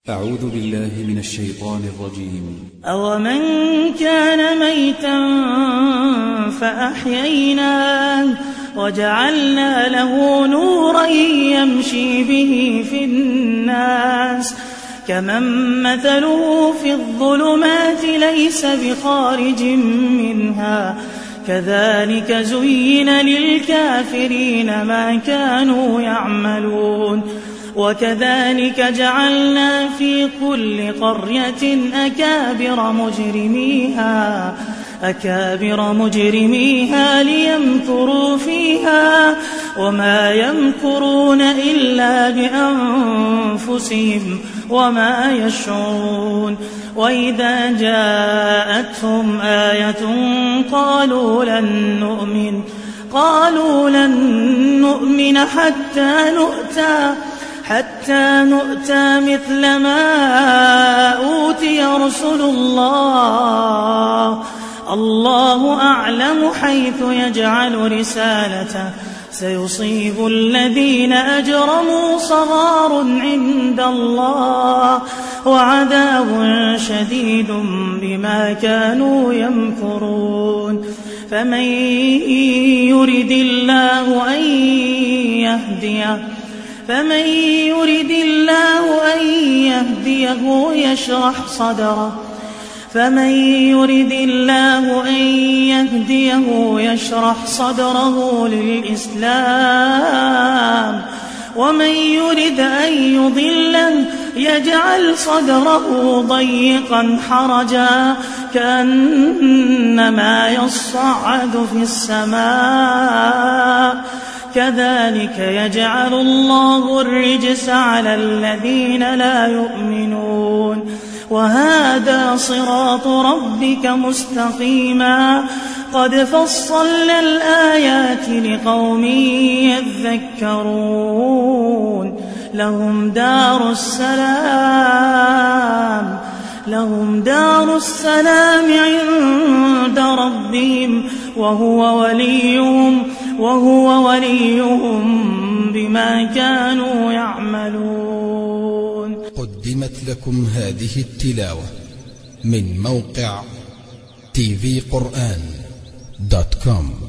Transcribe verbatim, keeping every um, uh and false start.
أعوذ بالله من الشيطان الرجيم. أومن كان ميتا فأحييناه وجعلنا له نورا يمشي به في الناس كمن مثله في الظلمات ليس بخارج منها كذلك زين للكافرين ما كانوا يعملون وكذلك جعلنا في كل قرية أكابر مجرميها أكابر مجرميها ليمكروا فيها وما يمكرون إلا بأنفسهم وما يشعرون وإذا جاءتهم آية قالوا لن نؤمن قالوا لن نؤمن حتى نؤتى حتى نؤتى مثل ما أوتي رسل الله الله أعلم حيث يجعل رسالته سيصيب الذين أجرموا صغار عند الله وعذاب شديد بما كانوا يمكرون فمن يرد الله أن يهديه فمن يرد الله أن يهديه يشرح صدره فمن يرد الله أن يهديه يشرح صدره للإسلام ومن يرد أن يضله يجعل صدره ضيقا حرجا كأنما يصعد في السماء كذلك يجعل الله الرجس على الذين لا يؤمنون وهذا صراط ربك مستقيما قد فصلنا الآيات لقوم يذكرون لهم دار السلام لهم دار السلام عند ربهم وهو وليهم وهو وليهم بما كانوا يعملون. قدمت لكم هذه التلاوة من موقع تي في قرآن دوت كوم.